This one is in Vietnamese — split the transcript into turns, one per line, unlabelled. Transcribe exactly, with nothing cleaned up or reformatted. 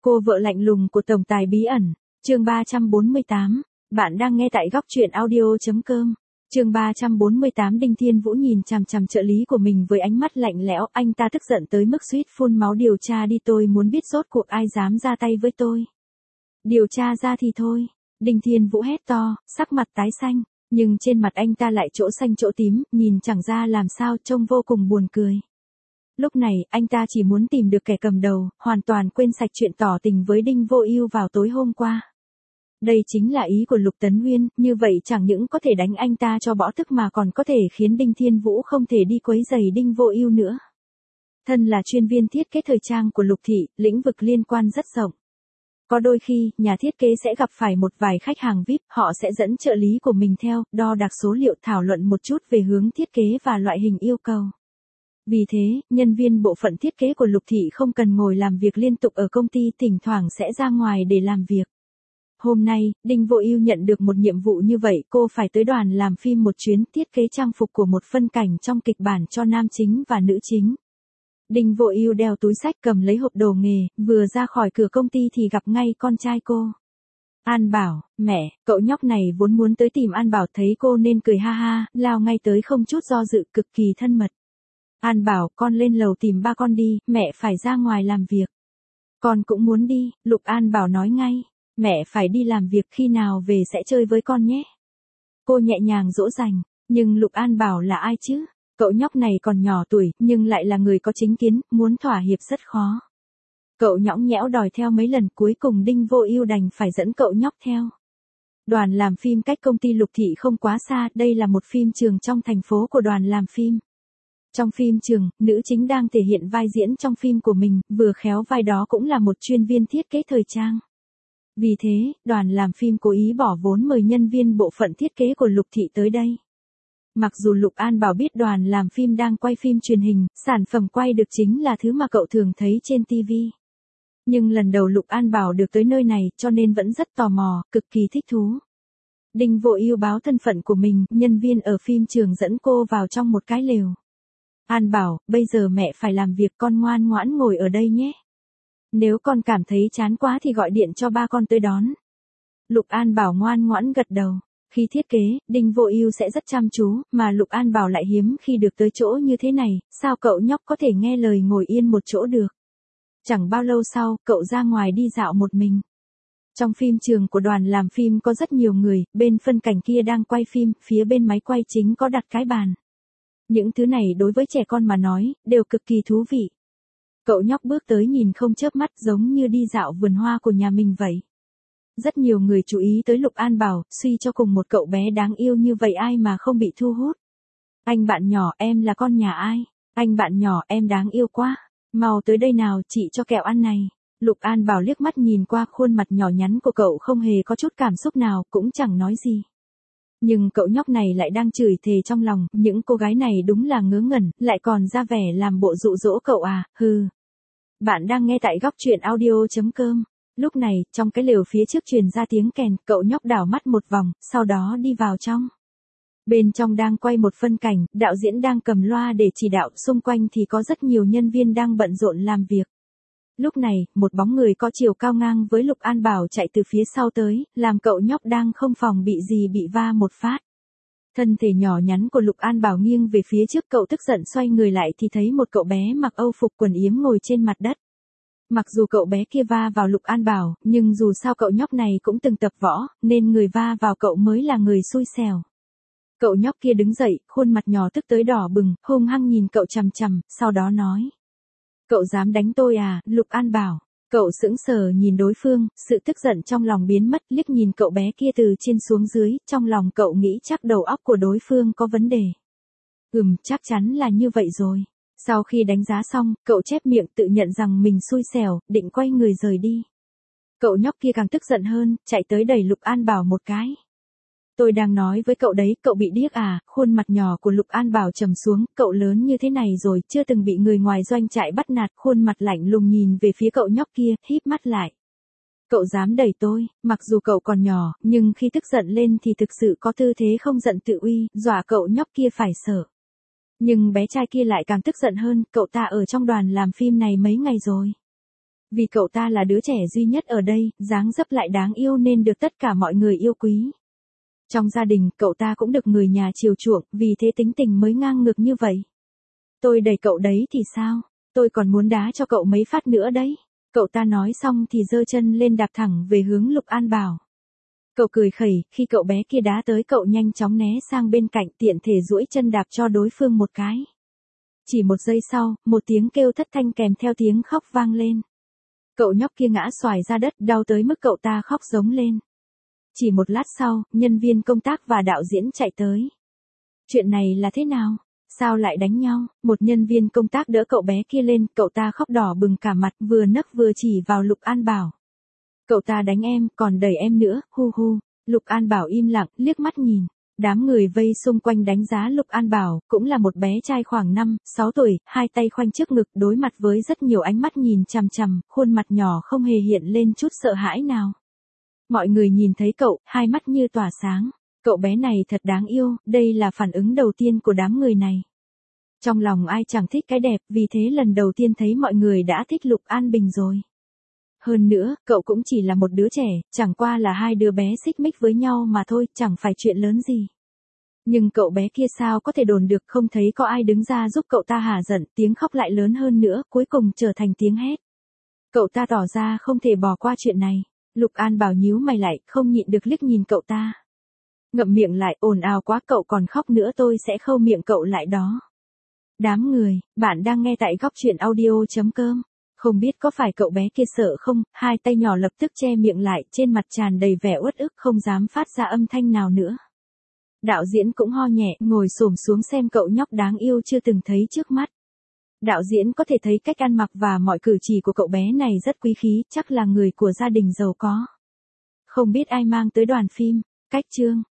Cô vợ lạnh lùng của tổng tài bí ẩn, chương ba trăm bốn mươi tám, bạn đang nghe tại góc truyện audio.com. Chương ba trăm bốn mươi tám. Đinh Thiên Vũ nhìn chằm chằm trợ lý của mình với ánh mắt lạnh lẽo, anh ta tức giận tới mức suýt phun máu. Điều tra đi, tôi muốn biết rốt cuộc ai dám ra tay với tôi. Điều tra ra thì thôi. Đinh Thiên Vũ hét to, sắc mặt tái xanh, nhưng trên mặt anh ta lại chỗ xanh chỗ tím, nhìn chẳng ra làm sao, trông vô cùng buồn cười. Lúc này, anh ta chỉ muốn tìm được kẻ cầm đầu, hoàn toàn quên sạch chuyện tỏ tình với Đinh Vô Ưu vào tối hôm qua. Đây chính là ý của Lục Tấn Nguyên, như vậy chẳng những có thể đánh anh ta cho bỏ tức mà còn có thể khiến Đinh Thiên Vũ không thể đi quấy rầy Đinh Vô Ưu nữa. Thân là chuyên viên thiết kế thời trang của Lục thị, lĩnh vực liên quan rất rộng. Có đôi khi, nhà thiết kế sẽ gặp phải một vài khách hàng vi ai pi, họ sẽ dẫn trợ lý của mình theo, đo đạc số liệu, thảo luận một chút về hướng thiết kế và loại hình yêu cầu. Vì thế, nhân viên bộ phận thiết kế của Lục thị không cần ngồi làm việc liên tục ở công ty, thỉnh thoảng sẽ ra ngoài để làm việc. Hôm nay, Đinh Vô Ưu nhận được một nhiệm vụ như vậy, cô phải tới đoàn làm phim một chuyến, thiết kế trang phục của một phân cảnh trong kịch bản cho nam chính và nữ chính. Đinh Vô Ưu đeo túi xách, cầm lấy hộp đồ nghề, vừa ra khỏi cửa công ty thì gặp ngay con trai cô. An Bảo, mẹ, cậu nhóc này vốn muốn tới tìm An Bảo, thấy cô nên cười ha ha, lao ngay tới không chút do dự, cực kỳ thân mật. An Bảo, con lên lầu tìm ba con đi, mẹ phải ra ngoài làm việc. Con cũng muốn đi, Lục An Bảo nói ngay, mẹ phải đi làm việc, khi nào về sẽ chơi với con nhé. Cô nhẹ nhàng dỗ dành, nhưng Lục An Bảo là ai chứ? Cậu nhóc này còn nhỏ tuổi, nhưng lại là người có chính kiến, muốn thỏa hiệp rất khó. Cậu nhõng nhẽo đòi theo mấy lần, cuối cùng Đinh Vô Ưu đành phải dẫn cậu nhóc theo. Đoàn làm phim cách công ty Lục thị không quá xa, đây là một phim trường trong thành phố của đoàn làm phim. Trong phim trường, nữ chính đang thể hiện vai diễn trong phim của mình, vừa khéo vai đó cũng là một chuyên viên thiết kế thời trang. Vì thế, đoàn làm phim cố ý bỏ vốn mời nhân viên bộ phận thiết kế của Lục thị tới đây. Mặc dù Lục An Bảo biết đoàn làm phim đang quay phim truyền hình, sản phẩm quay được chính là thứ mà cậu thường thấy trên ti vi. Nhưng lần đầu Lục An Bảo được tới nơi này, cho nên vẫn rất tò mò, cực kỳ thích thú. Đinh Vô Ưu báo thân phận của mình, nhân viên ở phim trường dẫn cô vào trong một cái lều. An Bảo, bây giờ mẹ phải làm việc, con ngoan ngoãn ngồi ở đây nhé. Nếu con cảm thấy chán quá thì gọi điện cho ba con tới đón. Lục An Bảo ngoan ngoãn gật đầu. Khi thiết kế, Đinh Vô Ưu sẽ rất chăm chú, mà Lục An Bảo lại hiếm khi được tới chỗ như thế này, sao cậu nhóc có thể nghe lời ngồi yên một chỗ được. Chẳng bao lâu sau, cậu ra ngoài đi dạo một mình. Trong phim trường của đoàn làm phim có rất nhiều người, bên phân cảnh kia đang quay phim, phía bên máy quay chính có đặt cái bàn. Những thứ này đối với trẻ con mà nói, đều cực kỳ thú vị. Cậu nhóc bước tới nhìn không chớp mắt, giống như đi dạo vườn hoa của nhà mình vậy. Rất nhiều người chú ý tới Lục An Bảo, suy cho cùng một cậu bé đáng yêu như vậy ai mà không bị thu hút. Anh bạn nhỏ, em là con nhà ai? Anh bạn nhỏ, em đáng yêu quá. Mau tới đây nào, chị cho kẹo ăn này. Lục An Bảo liếc mắt nhìn qua khuôn mặt nhỏ nhắn của cậu, không hề có chút cảm xúc nào, cũng chẳng nói gì. Nhưng cậu nhóc này lại đang chửi thề trong lòng, những cô gái này đúng là ngớ ngẩn, lại còn ra vẻ làm bộ dụ dỗ cậu à, hừ. Bạn đang nghe tại góc truyện audio.com. Lúc này, trong cái lều phía trước truyền ra tiếng kèn, cậu nhóc đảo mắt một vòng, sau đó đi vào trong. Bên trong đang quay một phân cảnh, đạo diễn đang cầm loa để chỉ đạo, xung quanh thì có rất nhiều nhân viên đang bận rộn làm việc. Lúc này, một bóng người có chiều cao ngang với Lục An Bảo chạy từ phía sau tới, làm cậu nhóc đang không phòng bị gì bị va một phát. Thân thể nhỏ nhắn của Lục An Bảo nghiêng về phía trước, cậu tức giận xoay người lại thì thấy một cậu bé mặc âu phục quần yếm ngồi trên mặt đất. Mặc dù cậu bé kia va vào Lục An Bảo, nhưng dù sao cậu nhóc này cũng từng tập võ, nên người va vào cậu mới là người xui xẻo. Cậu nhóc kia đứng dậy, khuôn mặt nhỏ tức tới đỏ bừng, hung hăng nhìn cậu chằm chằm, sau đó nói. Cậu dám đánh tôi à, Lục An Bảo. Cậu sững sờ nhìn đối phương, sự tức giận trong lòng biến mất, liếc nhìn cậu bé kia từ trên xuống dưới, trong lòng cậu nghĩ chắc đầu óc của đối phương có vấn đề. Ừm, chắc chắn là như vậy rồi. Sau khi đánh giá xong, cậu chép miệng tự nhận rằng mình xui xẻo, định quay người rời đi. Cậu nhóc kia càng tức giận hơn, chạy tới đẩy Lục An Bảo một cái. Tôi đang nói với cậu đấy, cậu bị điếc à, khuôn mặt nhỏ của Lục An Bảo trầm xuống, cậu lớn như thế này rồi, chưa từng bị người ngoài doanh trại bắt nạt, khuôn mặt lạnh lùng nhìn về phía cậu nhóc kia, híp mắt lại. Cậu dám đẩy tôi, mặc dù cậu còn nhỏ, nhưng khi tức giận lên thì thực sự có tư thế không giận tự uy, dọa cậu nhóc kia phải sợ. Nhưng bé trai kia lại càng tức giận hơn, cậu ta ở trong đoàn làm phim này mấy ngày rồi. Vì cậu ta là đứa trẻ duy nhất ở đây, dáng dấp lại đáng yêu nên được tất cả mọi người yêu quý. Trong gia đình, cậu ta cũng được người nhà chiều chuộng, vì thế tính tình mới ngang ngược như vậy. Tôi đẩy cậu đấy thì sao? Tôi còn muốn đá cho cậu mấy phát nữa đấy. Cậu ta nói xong thì giơ chân lên đạp thẳng về hướng Lục An Bảo. Cậu cười khẩy, khi cậu bé kia đá tới cậu nhanh chóng né sang bên cạnh tiện thể duỗi chân đạp cho đối phương một cái. Chỉ một giây sau, một tiếng kêu thất thanh kèm theo tiếng khóc vang lên. Cậu nhóc kia ngã xoài ra đất đau tới mức cậu ta khóc giống lên. Chỉ một lát sau, nhân viên công tác và đạo diễn chạy tới. Chuyện này là thế nào? Sao lại đánh nhau? Một nhân viên công tác đỡ cậu bé kia lên, cậu ta khóc đỏ bừng cả mặt, vừa nấc vừa chỉ vào Lục An Bảo. Cậu ta đánh em, còn đẩy em nữa, hu hu. Lục An Bảo im lặng, liếc mắt nhìn. Đám người vây xung quanh đánh giá Lục An Bảo, cũng là một bé trai khoảng năm, sáu tuổi, hai tay khoanh trước ngực đối mặt với rất nhiều ánh mắt nhìn chằm chằm, khuôn mặt nhỏ không hề hiện lên chút sợ hãi nào. Mọi người nhìn thấy cậu, hai mắt như tỏa sáng. Cậu bé này thật đáng yêu, đây là phản ứng đầu tiên của đám người này. Trong lòng ai chẳng thích cái đẹp, vì thế lần đầu tiên thấy mọi người đã thích Lục An Bình rồi. Hơn nữa, cậu cũng chỉ là một đứa trẻ, chẳng qua là hai đứa bé xích mích với nhau mà thôi, chẳng phải chuyện lớn gì. Nhưng cậu bé kia sao có thể đồn được, không thấy có ai đứng ra giúp cậu ta hả giận, tiếng khóc lại lớn hơn nữa, cuối cùng trở thành tiếng hét. Cậu ta tỏ ra không thể bỏ qua chuyện này. Lục An Bảo nhíu mày lại, không nhịn được liếc nhìn cậu ta. Ngậm miệng lại, ồn ào quá, cậu còn khóc nữa tôi sẽ khâu miệng cậu lại đó. Đám người, bạn đang nghe tại góc truyện audio chấm com. Không biết có phải cậu bé kia sợ không, hai tay nhỏ lập tức che miệng lại, trên mặt tràn đầy vẻ uất ức không dám phát ra âm thanh nào nữa. Đạo diễn cũng ho nhẹ, ngồi xổm xuống xem cậu nhóc đáng yêu chưa từng thấy trước mắt. Đạo diễn có thể thấy cách ăn mặc và mọi cử chỉ của cậu bé này rất quý khí, chắc là người của gia đình giàu có. Không biết ai mang tới đoàn phim, cách chương.